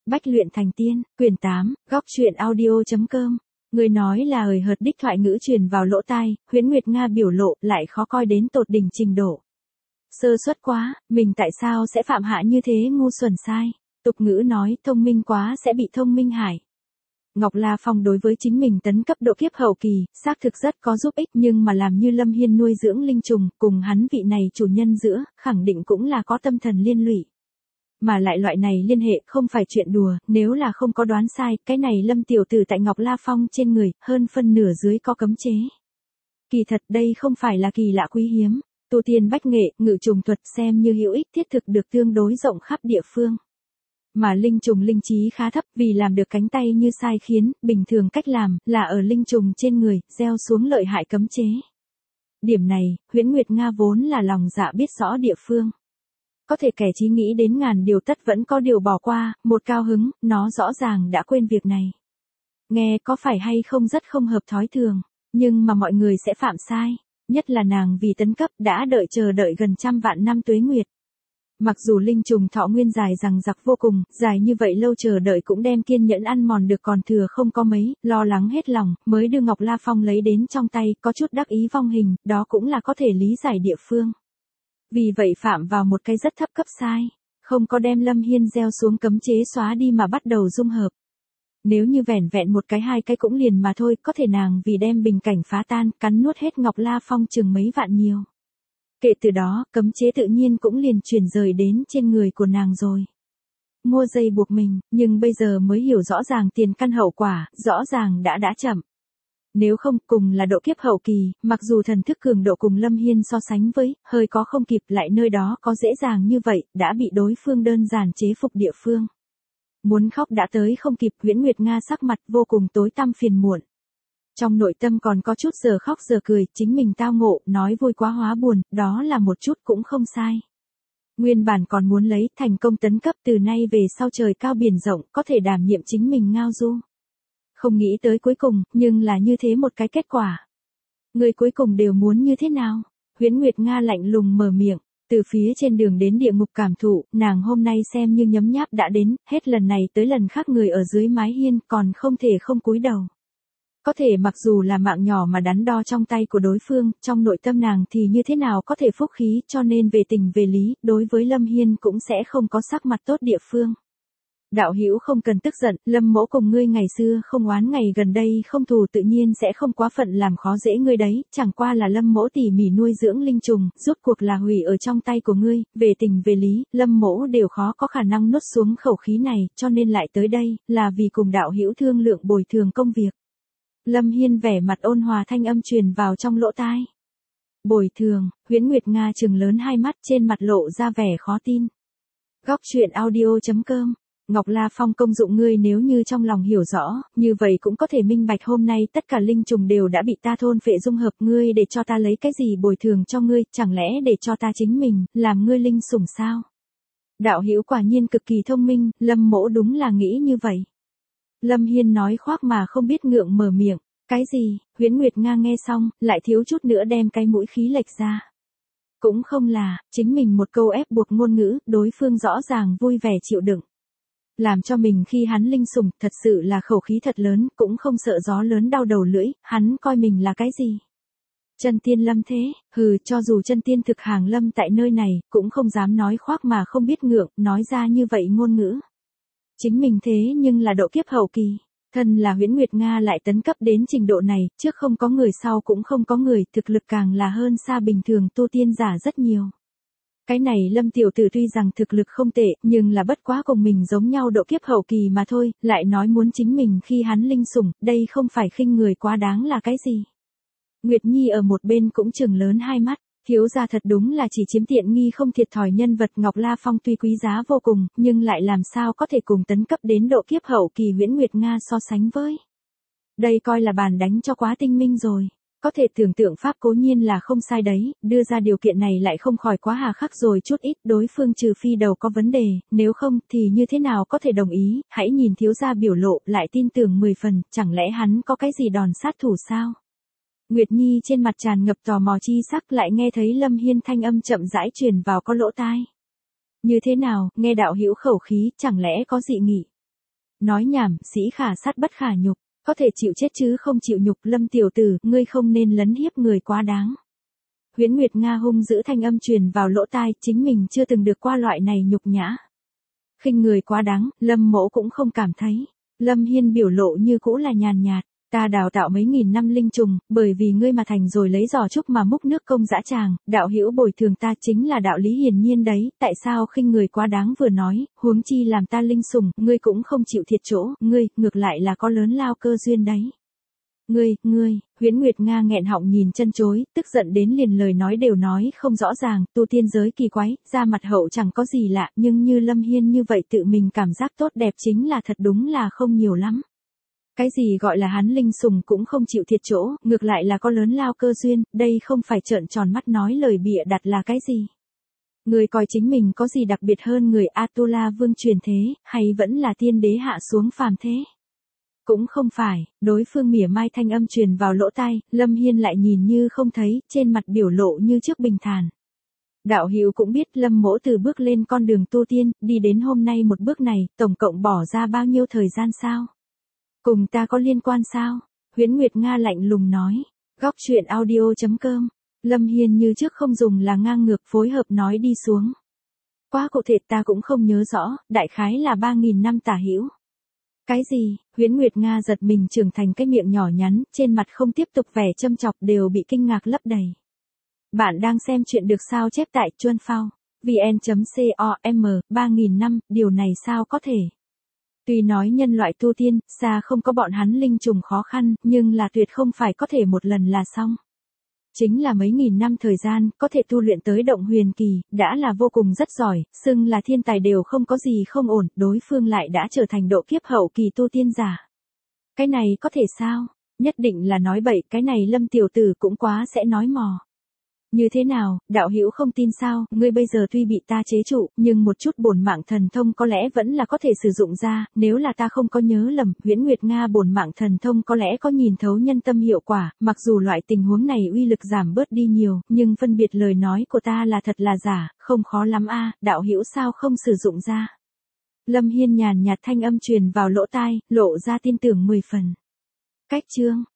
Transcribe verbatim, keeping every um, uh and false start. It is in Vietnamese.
Bách luyện thành tiên, quyển tám, góc truyện audio.com. Người nói là hời hợt đích thoại ngữ truyền vào lỗ tai, Huyễn Nguyệt Nga biểu lộ lại khó coi đến tột đỉnh trình độ. Sơ suất quá, mình tại sao sẽ phạm hạ như thế ngu xuẩn sai? Tục ngữ nói thông minh quá sẽ bị thông minh hại. Ngọc La Phong đối với chính mình tấn cấp độ kiếp hậu kỳ, xác thực rất có giúp ích, nhưng mà làm như Lâm Hiên nuôi dưỡng linh trùng, cùng hắn vị này chủ nhân giữa, khẳng định cũng là có tâm thần liên lụy. Mà lại loại này liên hệ không phải chuyện đùa, nếu là không có đoán sai, cái này Lâm tiểu tử tại Ngọc La Phong trên người, hơn phân nửa dưới có cấm chế. Kỳ thật đây không phải là kỳ lạ quý hiếm, tu tiên bách nghệ, ngự trùng thuật xem như hữu ích thiết thực được tương đối rộng khắp địa phương. Mà linh trùng linh trí khá thấp, vì làm được cánh tay như sai khiến, bình thường cách làm là ở linh trùng trên người, gieo xuống lợi hại cấm chế. Điểm này, Huyễn Nguyệt Nga vốn là lòng dạ biết rõ địa phương. Có thể kẻ trí nghĩ đến ngàn điều tất vẫn có điều bỏ qua, một cao hứng, nó rõ ràng đã quên việc này. Nghe có phải hay không rất không hợp thói thường, nhưng mà mọi người sẽ phạm sai, nhất là nàng vì tấn cấp đã đợi chờ đợi gần trăm vạn năm tuế nguyệt. Mặc dù linh trùng thọ nguyên dài rằng giặc vô cùng, dài như vậy lâu chờ đợi cũng đem kiên nhẫn ăn mòn được còn thừa không có mấy, lo lắng hết lòng, mới đưa Ngọc La Phong lấy đến trong tay, có chút đắc ý vong hình, đó cũng là có thể lý giải địa phương. Vì vậy phạm vào một cái rất thấp cấp sai, không có đem Lâm Hiên gieo xuống cấm chế xóa đi mà bắt đầu dung hợp. Nếu như vẻn vẹn một cái hai cái cũng liền mà thôi, có thể nàng vì đem bình cảnh phá tan, cắn nuốt hết Ngọc La Phong chừng mấy vạn nhiều. Kể từ đó, cấm chế tự nhiên cũng liền chuyển rời đến trên người của nàng rồi. Mua dây buộc mình, nhưng bây giờ mới hiểu rõ ràng tiền căn hậu quả, rõ ràng đã đã chậm. Nếu không, cùng là độ kiếp hậu kỳ, mặc dù thần thức cường độ cùng Lâm Hiên so sánh với, hơi có không kịp lại nơi đó có dễ dàng như vậy, đã bị đối phương đơn giản chế phục địa phương. Muốn khóc đã tới không kịp, Huyễn Nguyệt Nga sắc mặt vô cùng tối tăm phiền muộn. Trong nội tâm còn có chút giờ khóc giờ cười, chính mình tao ngộ, nói vui quá hóa buồn, đó là một chút cũng không sai. Nguyên bản còn muốn lấy thành công tấn cấp từ nay về sau trời cao biển rộng, có thể đảm nhiệm chính mình ngao du. Không nghĩ tới cuối cùng, nhưng là như thế một cái kết quả. Người cuối cùng đều muốn như thế nào? Huyễn Nguyệt Nga lạnh lùng mở miệng, từ phía trên đường đến địa ngục cảm thụ, nàng hôm nay xem như nhấm nháp đã đến, hết lần này tới lần khác người ở dưới mái hiên còn không thể không cúi đầu. Có thể mặc dù là mạng nhỏ mà đắn đo trong tay của đối phương, trong nội tâm nàng thì như thế nào có thể phúc khí, cho nên về tình về lý, đối với Lâm Hiên cũng sẽ không có sắc mặt tốt địa phương. Đạo hữu không cần tức giận, Lâm mỗ cùng ngươi ngày xưa không oán ngày gần đây không thù tự nhiên sẽ không quá phận làm khó dễ ngươi đấy, chẳng qua là Lâm mỗ tỉ mỉ nuôi dưỡng linh trùng, rốt cuộc là hủy ở trong tay của ngươi, về tình về lý, Lâm mỗ đều khó có khả năng nuốt xuống khẩu khí này, cho nên lại tới đây, là vì cùng đạo hữu thương lượng bồi thường công việc. Lâm Hiên vẻ mặt ôn hòa thanh âm truyền vào trong lỗ tai. Bồi thường, Huyễn Nguyệt Nga trừng lớn hai mắt trên mặt lộ ra vẻ khó tin. Góc truyện audio.com. Ngọc La Phong công dụng ngươi nếu như trong lòng hiểu rõ, như vậy cũng có thể minh bạch hôm nay tất cả linh trùng đều đã bị ta thôn phệ dung hợp, ngươi để cho ta lấy cái gì bồi thường cho ngươi, chẳng lẽ để cho ta chính mình, làm ngươi linh sủng sao? Đạo hữu quả nhiên cực kỳ thông minh, Lâm mỗ đúng là nghĩ như vậy. Lâm Hiên nói khoác mà không biết ngượng mở miệng, cái gì? Huyễn Nguyệt Nga nghe xong, lại thiếu chút nữa đem cái mũi khí lệch ra. Cũng không là, chính mình một câu ép buộc ngôn ngữ, đối phương rõ ràng vui vẻ chịu đựng. Làm cho mình khi hắn linh sủng, thật sự là khẩu khí thật lớn, cũng không sợ gió lớn đau đầu lưỡi, hắn coi mình là cái gì? Chân tiên lâm thế, hừ, cho dù chân tiên thực hàng lâm tại nơi này, cũng không dám nói khoác mà không biết ngượng, nói ra như vậy ngôn ngữ. Chính mình thế nhưng là độ kiếp hậu kỳ, thân là Huyễn Nguyệt Nga lại tấn cấp đến trình độ này, trước không có người sau cũng không có người, thực lực càng là hơn xa bình thường tu tiên giả rất nhiều. Cái này Lâm tiểu tử tuy rằng thực lực không tệ, nhưng là bất quá cùng mình giống nhau độ kiếp hậu kỳ mà thôi, lại nói muốn chính mình khi hắn linh sủng, đây không phải khinh người quá đáng là cái gì. Nguyệt Nhi ở một bên cũng trừng lớn hai mắt, thiếu gia thật đúng là chỉ chiếm tiện nghi không thiệt thòi nhân vật. Ngọc La Phong tuy quý giá vô cùng, nhưng lại làm sao có thể cùng tấn cấp đến độ kiếp hậu kỳ Huyễn Nguyệt Nga so sánh với. Đây coi là bàn đánh cho quá tinh minh rồi. Có thể tưởng tượng pháp cố nhiên là không sai đấy, đưa ra điều kiện này lại không khỏi quá hà khắc rồi chút ít, đối phương trừ phi đầu có vấn đề, nếu không thì như thế nào có thể đồng ý, hãy nhìn thiếu gia biểu lộ, lại tin tưởng mười phần, chẳng lẽ hắn có cái gì đòn sát thủ sao? Nguyệt Nhi trên mặt tràn ngập tò mò chi sắc, lại nghe thấy Lâm Hiên thanh âm chậm rãi truyền vào có lỗ tai. Như thế nào, nghe đạo hữu khẩu khí, chẳng lẽ có dị nghị? Nói nhảm, sĩ khả sát bất khả nhục, có thể chịu chết chứ không chịu nhục. Lâm tiểu tử, ngươi không nên lấn hiếp người quá đáng. Huyễn Nguyệt Nga hung dữ thanh âm truyền vào lỗ tai, chính mình chưa từng được qua loại này nhục nhã. Khinh người quá đáng, Lâm mỗ cũng không cảm thấy. Lâm Hiên biểu lộ như cũ là nhàn nhạt. Ta đào tạo mấy nghìn năm linh trùng, bởi vì ngươi mà thành rồi lấy giò trúc mà múc nước công dã tràng, đạo hữu bồi thường ta chính là đạo lý hiển nhiên đấy, tại sao khinh người quá đáng vừa nói, huống chi làm ta linh sủng, ngươi cũng không chịu thiệt chỗ, ngươi, ngược lại là có lớn lao cơ duyên đấy. Ngươi, ngươi, Huyễn Nguyệt Nga nghẹn họng nhìn chân chối, tức giận đến liền lời nói đều nói không rõ ràng, tu tiên giới kỳ quái, ra mặt hậu chẳng có gì lạ, nhưng như Lâm Hiên như vậy tự mình cảm giác tốt đẹp chính là thật đúng là không nhiều lắm. Cái gì gọi là hắn linh sủng cũng không chịu thiệt chỗ, ngược lại là có lớn lao cơ duyên, đây không phải trợn tròn mắt nói lời bịa đặt là cái gì. Người coi chính mình có gì đặc biệt hơn người Atula vương truyền thế, hay vẫn là tiên đế hạ xuống phàm thế. Cũng không phải, đối phương mỉa mai thanh âm truyền vào lỗ tai, Lâm Hiên lại nhìn như không thấy, trên mặt biểu lộ như trước bình thản. Đạo hữu cũng biết Lâm mỗ từ bước lên con đường tu tiên, đi đến hôm nay một bước này, tổng cộng bỏ ra bao nhiêu thời gian sao? Cùng ta có liên quan sao? Huyễn Nguyệt Nga lạnh lùng nói. Góc truyện audio chấm com. Lâm Hiên như trước không dùng là ngang ngược phối hợp nói đi xuống. Quá cụ thể ta cũng không nhớ rõ, đại khái là ba nghìn năm tả hữu. Cái gì? Huyễn Nguyệt Nga giật mình trưởng thành cái miệng nhỏ nhắn, trên mặt không tiếp tục vẻ châm chọc đều bị kinh ngạc lấp đầy. Bạn đang xem chuyện được sao chép tại chuan phao, vn chấm com, ba nghìn năm, điều này sao có thể? Tuy nói nhân loại tu tiên, xa không có bọn hắn linh trùng khó khăn, nhưng là tuyệt không phải có thể một lần là xong. Chính là mấy nghìn năm thời gian, có thể tu luyện tới động huyền kỳ, đã là vô cùng rất giỏi, xưng là thiên tài đều không có gì không ổn, đối phương lại đã trở thành độ kiếp hậu kỳ tu tiên giả. Cái này có thể sao? Nhất định là nói bậy, cái này Lâm tiểu tử cũng quá sẽ nói mò. Như thế nào, đạo hữu không tin sao, ngươi bây giờ tuy bị ta chế trụ, nhưng một chút bổn mạng thần thông có lẽ vẫn là có thể sử dụng ra, nếu là ta không có nhớ lầm, Huyễn Nguyệt Nga bổn mạng thần thông có lẽ có nhìn thấu nhân tâm hiệu quả, mặc dù loại tình huống này uy lực giảm bớt đi nhiều, nhưng phân biệt lời nói của ta là thật là giả, không khó lắm a, đạo hữu sao không sử dụng ra. Lâm Hiên nhàn nhạt thanh âm truyền vào lỗ tai, lộ ra tin tưởng mười phần. Cách chương